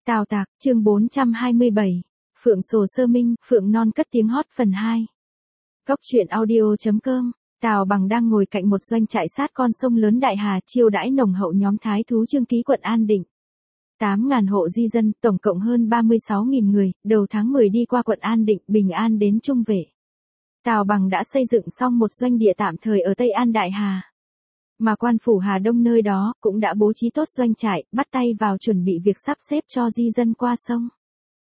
Tào Tạc, chương 427. Phượng Sồ Sơ Minh, Phượng Non cất tiếng hót phần 2. Góc truyện audio.com. Tào Bằng đang ngồi cạnh một doanh trại sát con sông lớn Đại Hà chiêu đãi nồng hậu nhóm thái thú Chương Ký quận An Định. 8.000 hộ di dân, tổng cộng hơn 36.000 người, đầu tháng 10 đi qua quận An Định, bình an đến Trung Vệ. Tào Bằng đã xây dựng xong một doanh địa tạm thời ở Tây An Đại Hà. Mà quan phủ Hà Đông nơi đó cũng đã bố trí tốt doanh trại, bắt tay vào chuẩn bị việc sắp xếp cho di dân qua sông.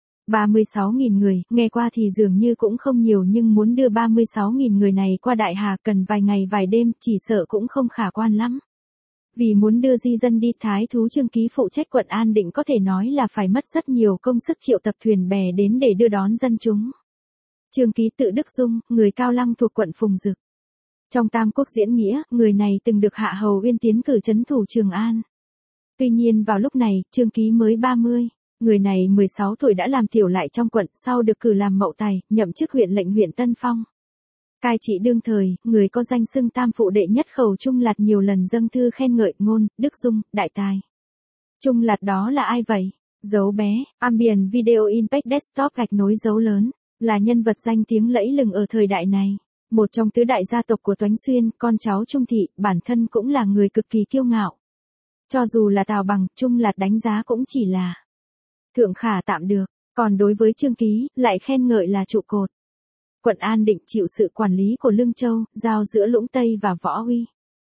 36.000 người, nghe qua thì dường như cũng không nhiều nhưng muốn đưa 36.000 người này qua Đại Hà cần vài ngày vài đêm, chỉ sợ cũng không khả quan lắm. Vì muốn đưa di dân đi, thái thú Chương Ký phụ trách quận An Định có thể nói là phải mất rất nhiều công sức triệu tập thuyền bè đến để đưa đón dân chúng. Chương Ký tự Đức Dung, người Cao Lăng thuộc quận Phùng Dực. Trong Tam Quốc diễn nghĩa, người này từng được Hạ Hầu Uyên tiến cử trấn thủ Trường An. Tuy nhiên vào lúc này, Chương Ký mới 30. Người này 16 tuổi đã làm tiểu lại trong quận, sau được cử làm mậu tài, nhậm chức huyện lệnh huyện Tân Phong. Cai trị đương thời, người có danh xưng tam phụ đệ nhất Khẩu Trung Lạt nhiều lần dâng thư khen ngợi Ngôn, Đức Dung, đại tài. Trung Lạt đó là ai vậy? Dấu bé, Ambient Video Impact Desktop gạch nối dấu lớn, là nhân vật danh tiếng lẫy lừng ở thời đại này. Một trong tứ đại gia tộc của Toánh Xuyên, con cháu Trung Thị, bản thân cũng là người cực kỳ kiêu ngạo. Cho dù là Tào Bằng, Trung Lạt đánh giá cũng chỉ là thượng khả tạm được, còn đối với Chương Ký, lại khen ngợi là trụ cột. Quận An Định chịu sự quản lý của Lương Châu, giao giữa Lũng Tây và Võ Uy.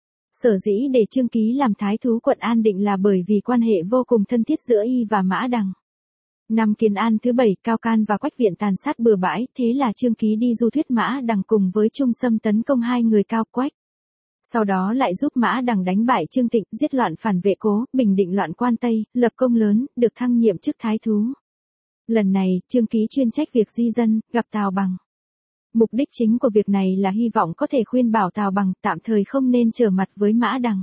Sở dĩ để Chương Ký làm thái thú quận An Định là bởi vì quan hệ vô cùng thân thiết giữa y và Mã Đằng. Năm Kiến An thứ 7, Cao Can và Quách Viện tàn sát bừa bãi, thế là Chương Ký đi du thuyết Mã Đằng cùng với Trung Sâm tấn công hai người Cao Quách. Sau đó lại giúp Mã Đằng đánh bại Trương Tịnh, giết loạn phản vệ Cố, bình định loạn quan Tây, lập công lớn, được thăng nhiệm chức thái thú. Lần này, Chương Ký chuyên trách việc di dân, gặp Tào Bằng. Mục đích chính của việc này là hy vọng có thể khuyên bảo Tào Bằng tạm thời không nên trở mặt với Mã Đằng.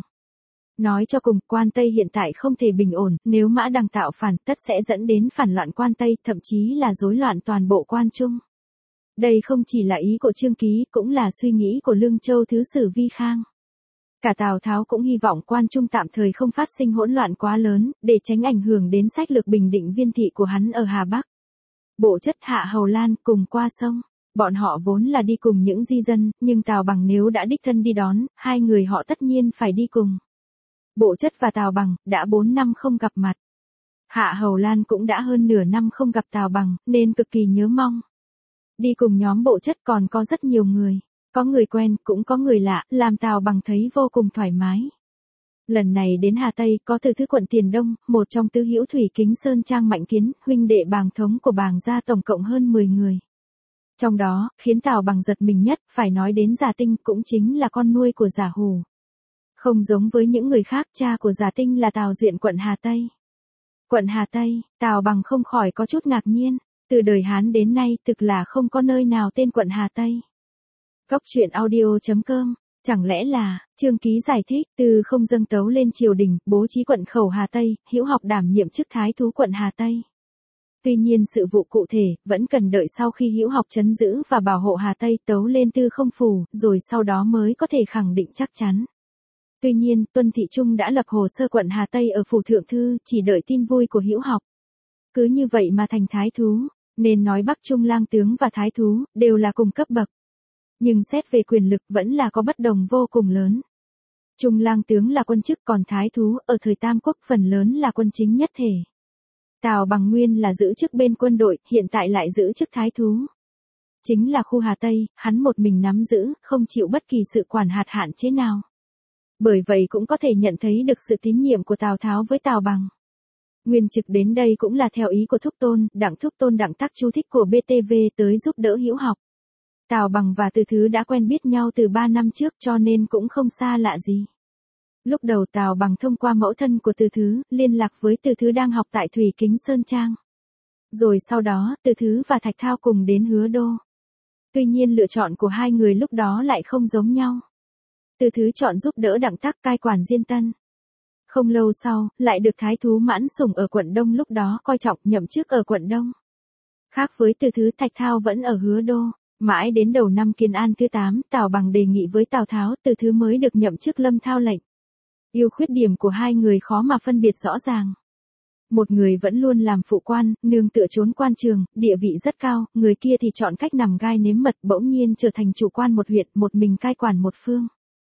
Nói cho cùng, quan Tây hiện tại không thể bình ổn, nếu Mã Đằng tạo phản tất sẽ dẫn đến phản loạn quan Tây, thậm chí là rối loạn toàn bộ quan Trung. Đây không chỉ là ý của Chương Ký, cũng là suy nghĩ của Lương Châu thứ sử Vi Khang. Cả Tào Tháo cũng hy vọng quan Trung tạm thời không phát sinh hỗn loạn quá lớn, để tránh ảnh hưởng đến sách lược bình định viên thị của hắn ở Hà Bắc. Bộ Chất Hạ Hầu Lan cùng qua sông. Bọn họ vốn là đi cùng những di dân, nhưng Tào Bằng nếu đã đích thân đi đón, hai người họ tất nhiên phải đi cùng. Bộ Chất và Tào Bằng đã 4 năm không gặp mặt. Hạ Hầu Lan cũng đã hơn nửa năm không gặp Tào Bằng, nên cực kỳ nhớ mong. Đi cùng nhóm Bộ Chất còn có rất nhiều người. Có người quen, cũng có người lạ, làm Tào Bằng thấy vô cùng thoải mái. Lần này đến Hà Tây, có từ thứ quận Tiền Đông, một trong tứ hữu Thủy Kính Sơn Trang Mạnh Kiến, huynh đệ Bàng thống của Bàng gia tổng cộng hơn 10 người. Trong đó, khiến Tào Bằng giật mình nhất, phải nói đến Giả Tinh, cũng chính là con nuôi của Giả Hủ. Không giống với những người khác, cha của Giả Tinh là Tào Duyện quận Hà Tây. Quận Hà Tây, Tào Bằng không khỏi có chút ngạc nhiên, từ đời Hán đến nay thực là không có nơi nào tên quận Hà Tây. Góc truyện audio.com, chẳng lẽ là, Chương Ký giải thích, từ không dâng tấu lên triều đình, bố trí quận khẩu Hà Tây, Hữu Học đảm nhiệm chức thái thú quận Hà Tây. Tuy nhiên sự vụ cụ thể, vẫn cần đợi sau khi Hữu Học trấn giữ và bảo hộ Hà Tây tấu lên tư không phủ, rồi sau đó mới có thể khẳng định chắc chắn. Tuy nhiên, Tuân Thị Trung đã lập hồ sơ quận Hà Tây ở phủ thượng thư, chỉ đợi tin vui của Hữu Học. Cứ như vậy mà thành thái thú, nên nói Bắc Trung lang tướng và thái thú, đều là cùng cấp bậc. Nhưng xét về quyền lực vẫn là có bất đồng vô cùng lớn. Trung lang tướng là quân chức, còn thái thú ở thời Tam Quốc phần lớn là quân chính nhất thể. Tào Bằng nguyên là giữ chức bên quân đội, hiện tại lại giữ chức thái thú. Chính là khu Hà Tây, hắn một mình nắm giữ, không chịu bất kỳ sự quản hạt hạn chế nào. Bởi vậy cũng có thể nhận thấy được sự tín nhiệm của Tào Tháo với Tào Bằng. Nguyên trực đến đây cũng là theo ý của Thúc Tôn, Đặng Tắc chú thích của BTV tới giúp đỡ Hữu Học. Tào Bằng và Từ Thứ đã quen biết nhau từ 3 năm trước cho nên cũng không xa lạ gì. Lúc đầu Tào Bằng thông qua mẫu thân của Từ Thứ, liên lạc với Từ Thứ đang học tại Thủy Kính Sơn Trang. Rồi sau đó, Từ Thứ và Thạch Thao cùng đến Hứa Đô. Tuy nhiên lựa chọn của hai người lúc đó lại không giống nhau. Từ Thứ chọn giúp đỡ Đặng Tắc cai quản Diên Tân. Không lâu sau, lại được thái thú Mãn Sủng ở quận Đông lúc đó coi trọng nhậm chức ở quận Đông. Khác với Từ Thứ, Thạch Thao vẫn ở Hứa Đô. Mãi đến đầu năm Kiến An thứ 8, Tào Bằng đề nghị với Tào Tháo, Từ Thứ mới được nhậm chức Lâm Thao lệnh. Ưu khuyết điểm của hai người khó mà phân biệt rõ ràng. Một người vẫn luôn làm phụ quan, nương tựa trốn quan trường, địa vị rất cao, người kia thì chọn cách nằm gai nếm mật, bỗng nhiên trở thành chủ quan một huyện, một mình cai quản một phương.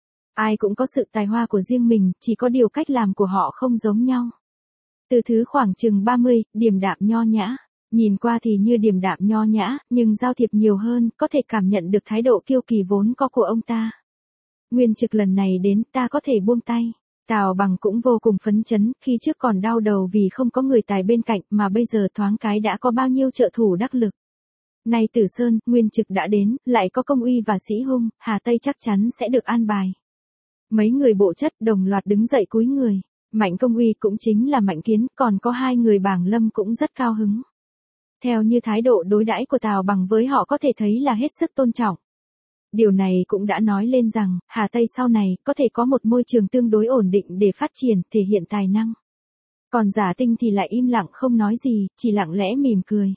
Ai cũng có sự tài hoa của riêng mình, chỉ có điều cách làm của họ không giống nhau. Từ thứ khoảng chừng 30, điềm đạm nho nhã. Nhìn qua thì như điềm đạm nho nhã, nhưng giao thiệp nhiều hơn, có thể cảm nhận được thái độ kiêu kỳ vốn có của ông ta. Nguyên Trực lần này đến, ta có thể buông tay. Tào Bằng cũng vô cùng phấn chấn, khi trước còn đau đầu vì không có người tài bên cạnh, mà bây giờ thoáng cái đã có bao nhiêu trợ thủ đắc lực. Nay Tử Sơn, Nguyên Trực đã đến, lại có Công Uy và Sĩ Hung, Hà Tây chắc chắn sẽ được an bài. Mấy người bộ chất đồng loạt đứng dậy cúi người. Mạnh Công Uy cũng chính là Mạnh Kiến, còn có hai người Bàng Lâm cũng rất cao hứng. Theo như thái độ đối đãi của Tào Bằng với họ có thể thấy là hết sức tôn trọng. Điều này cũng đã nói lên rằng, Hà Tây sau này có thể có một môi trường tương đối ổn định để phát triển, thể hiện tài năng. Còn Giả Tinh thì lại im lặng không nói gì, chỉ lặng lẽ mỉm cười.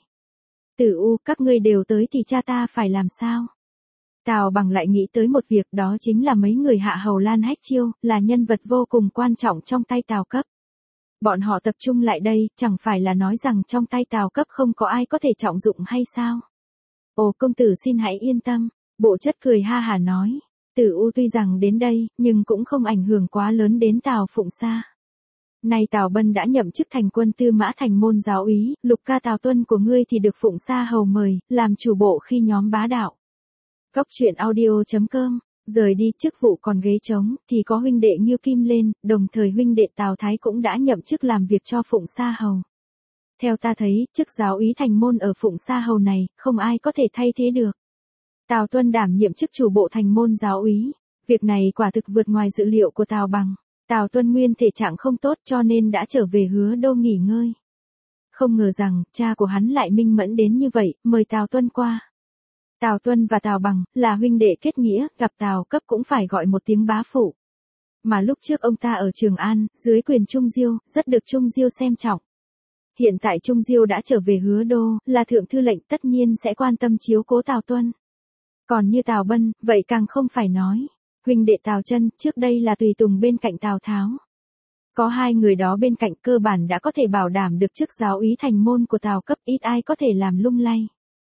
Tử U, các ngươi đều tới thì cha ta phải làm sao? Tào Bằng lại nghĩ tới một việc, đó chính là mấy người hạ hầu Lan Hách Chiêu, là nhân vật vô cùng quan trọng trong tay Tào Cấp. Bọn họ tập trung lại đây, chẳng phải là nói rằng trong tay Tào Cấp không có ai có thể trọng dụng hay sao? Ồ công tử xin hãy yên tâm, bộ chất cười ha hà nói. Tử U tuy rằng đến đây, nhưng cũng không ảnh hưởng quá lớn đến Tào Phụng Sa. Nay Tào Bân đã nhậm chức thành quân tư mã thành môn giáo úy, lục ca Tào Tuân của ngươi thì được Phụng Sa hầu mời, làm chủ bộ khi nhóm bá đạo. Góc truyện audio.com, rời đi chức vụ còn ghế trống, thì có huynh đệ Nghiêu Kim lên, đồng thời huynh đệ Tào Thái cũng đã nhậm chức làm việc cho Phụng Sa hầu. Theo ta thấy, chức giáo úy thành môn ở Phụng Sa hầu này, không ai có thể thay thế được. Tào Tuân đảm nhiệm chức chủ bộ thành môn giáo úy, việc này quả thực vượt ngoài dự liệu của Tào Bằng. Tào Tuân nguyên thể trạng không tốt cho nên đã trở về Hứa Đô nghỉ ngơi. Không ngờ rằng, cha của hắn lại minh mẫn đến như vậy, mời Tào Tuân qua. Tào Tuân và Tào Bằng là huynh đệ kết nghĩa, gặp Tào Cấp cũng phải gọi một tiếng bá phụ. Mà lúc trước ông ta ở Trường An, dưới quyền Trung Diêu, rất được Trung Diêu xem trọng. Hiện tại Trung Diêu đã trở về Hứa Đô, là thượng thư lệnh, tất nhiên sẽ quan tâm chiếu cố Tào Tuân. Còn như Tào Bân, vậy càng không phải nói. Huynh đệ Tào Chân, trước đây là tùy tùng bên cạnh Tào Tháo. Có hai người đó bên cạnh cơ bản đã có thể bảo đảm được chức giáo úy thành môn của Tào Cấp, ít ai có thể làm lung lay.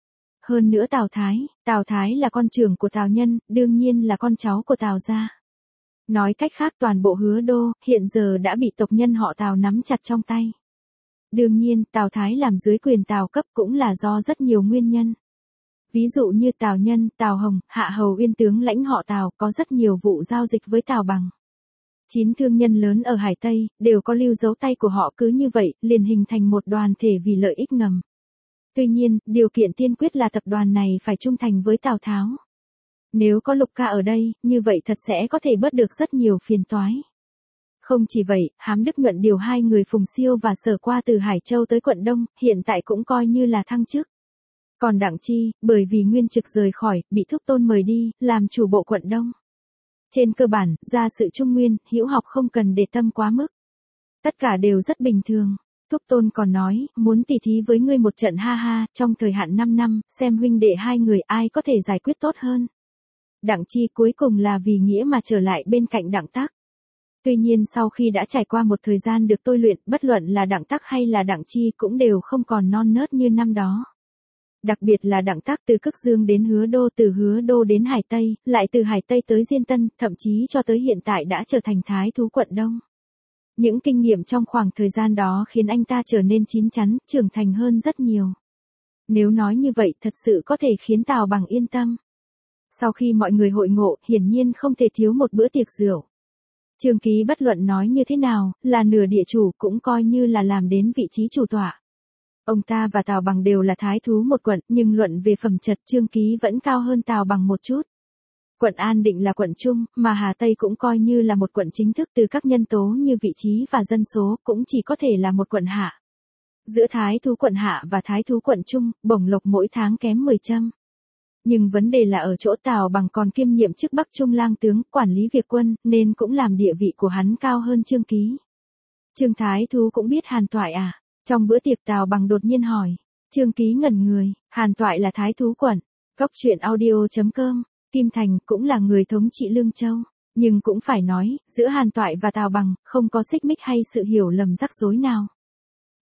Hơn nữa Tào Thái là con trưởng của Tào Nhân, đương nhiên là con cháu của Tào gia. Nói cách khác toàn bộ Hứa Đô, hiện giờ đã bị tộc nhân họ Tào nắm chặt trong tay. Đương nhiên, Tào Thái làm dưới quyền Tào Cấp cũng là do rất nhiều nguyên nhân. Ví dụ như Tào Nhân, Tào Hồng, Hạ Hầu Uyên tướng lãnh họ Tào, có rất nhiều vụ giao dịch với Tào Bằng. 9 thương nhân lớn ở Hải Tây, đều có lưu dấu tay của họ, cứ như vậy, liền hình thành một đoàn thể vì lợi ích ngầm. Tuy nhiên, điều kiện tiên quyết là tập đoàn này phải trung thành với Tào Tháo. Nếu có Lục ca ở đây, như vậy thật sẽ có thể bớt được rất nhiều phiền toái. Không chỉ vậy, Hám Đức Nhuận điều hai người Phùng Siêu và Sở Qua từ Hải Châu tới quận Đông, hiện tại cũng coi như là thăng chức. Còn Đặng Chi, bởi vì Nguyên Trực rời khỏi, bị Thúc Tôn mời đi, làm chủ bộ quận Đông. Trên cơ bản, ra sự trung nguyên, hữu học không cần để tâm quá mức. Tất cả đều rất bình thường. Thúc Tôn còn nói, muốn tỉ thí với ngươi một trận ha ha, trong thời hạn 5 năm, xem huynh đệ hai người ai có thể giải quyết tốt hơn. Đặng Chi cuối cùng là vì nghĩa mà trở lại bên cạnh Đặng Tắc. Tuy nhiên sau khi đã trải qua một thời gian được tôi luyện, bất luận là Đặng Tắc hay là Đặng Chi cũng đều không còn non nớt như năm đó. Đặc biệt là Đặng Tắc từ Cức Dương đến Hứa Đô, từ Hứa Đô đến Hải Tây, lại từ Hải Tây tới Diên Tân, thậm chí cho tới hiện tại đã trở thành thái thú quận Đông. Những kinh nghiệm trong khoảng thời gian đó khiến anh ta trở nên chín chắn, trưởng thành hơn rất nhiều. Nếu nói như vậy thật sự có thể khiến Tào Bằng yên tâm. Sau khi mọi người hội ngộ, hiển nhiên không thể thiếu một bữa tiệc rượu. Trương Ký bất luận nói như thế nào, là nửa địa chủ cũng coi như là làm đến vị trí chủ tọa. Ông ta và Tào Bằng đều là thái thú một quận, nhưng luận về phẩm chất Trương Ký vẫn cao hơn Tào Bằng một chút. Quận An Định là quận trung, mà Hà Tây cũng coi như là một quận chính thức, từ các nhân tố như vị trí và dân số, cũng chỉ có thể là một quận hạ. Giữa thái thú quận hạ và thái thú quận trung, bổng lộc mỗi tháng kém 10 châm. Nhưng vấn đề là ở chỗ Tào Bằng còn kiêm nhiệm chức Bắc Trung lang tướng, quản lý việc quân, nên cũng làm địa vị của hắn cao hơn Trương Ký. Trương Thái Thú cũng biết Hàn Toại à? Trong bữa tiệc Tào Bằng đột nhiên hỏi. Trương Ký ngẩn người, Hàn Toại là thái thú quận. Góc truyện audio.com, Kim Thành cũng là người thống trị Lương Châu. Nhưng cũng phải nói, giữa Hàn Toại và Tào Bằng, không có xích mích hay sự hiểu lầm rắc rối nào.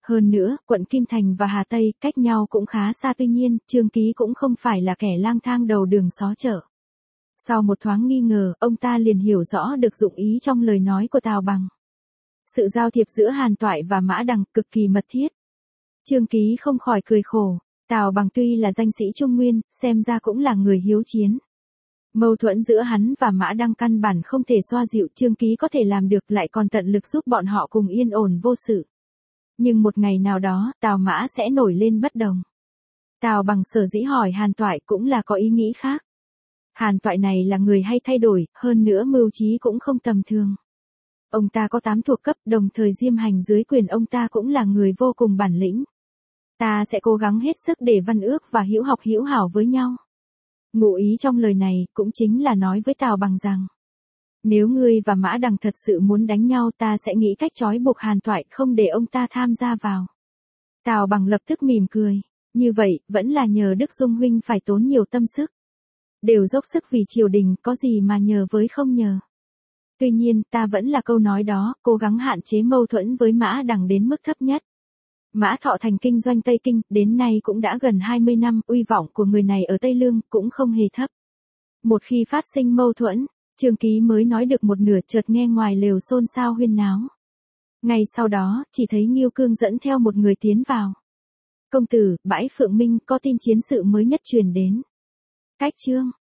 Hơn nữa, quận Kim Thành và Hà Tây cách nhau cũng khá xa, tuy nhiên, Trương Ký cũng không phải là kẻ lang thang đầu đường xó chợ. Sau một thoáng nghi ngờ, ông ta liền hiểu rõ được dụng ý trong lời nói của Tào Bằng. Sự giao thiệp giữa Hàn Toại và Mã Đằng cực kỳ mật thiết. Trương Ký không khỏi cười khổ, Tào Bằng tuy là danh sĩ Trung Nguyên, xem ra cũng là người hiếu chiến. Mâu thuẫn giữa hắn và Mã Đăng căn bản không thể xoa dịu, Trương Ký có thể làm được lại còn tận lực giúp bọn họ cùng yên ổn vô sự. Nhưng một ngày nào đó, Tào Mã sẽ nổi lên bất đồng. Tào Bằng sở dĩ hỏi Hàn Toại cũng là có ý nghĩ khác. Hàn Toại này là người hay thay đổi, hơn nữa mưu trí cũng không tầm thường. Ông ta có 8 thuộc cấp, đồng thời diêm hành dưới quyền ông ta cũng là người vô cùng bản lĩnh. Ta sẽ cố gắng hết sức để Văn Ước và Hữu Học hữu hảo với nhau. Ngụ ý trong lời này cũng chính là nói với Tào Bằng rằng, nếu ngươi và Mã Đằng thật sự muốn đánh nhau, ta sẽ nghĩ cách trói buộc Hàn Toại không để ông ta tham gia vào. Tào Bằng lập tức mỉm cười, như vậy vẫn là nhờ Đức Dung huynh phải tốn nhiều tâm sức. Đều dốc sức vì triều đình, có gì mà nhờ với không nhờ. Tuy nhiên, ta vẫn là câu nói đó, cố gắng hạn chế mâu thuẫn với Mã Đằng đến mức thấp nhất. Mã Thọ thành kinh doanh Tây Kinh, đến nay cũng đã gần 20 năm, uy vọng của người này ở Tây Lương cũng không hề thấp. Một khi phát sinh mâu thuẫn, Trương Ký mới nói được một nửa, chợt nghe ngoài lều xôn xao huyên náo. Ngay sau đó, chỉ thấy Ngưu Cương dẫn theo một người tiến vào. Công tử, bãi Phượng Minh có tin chiến sự mới nhất truyền đến. Cách chương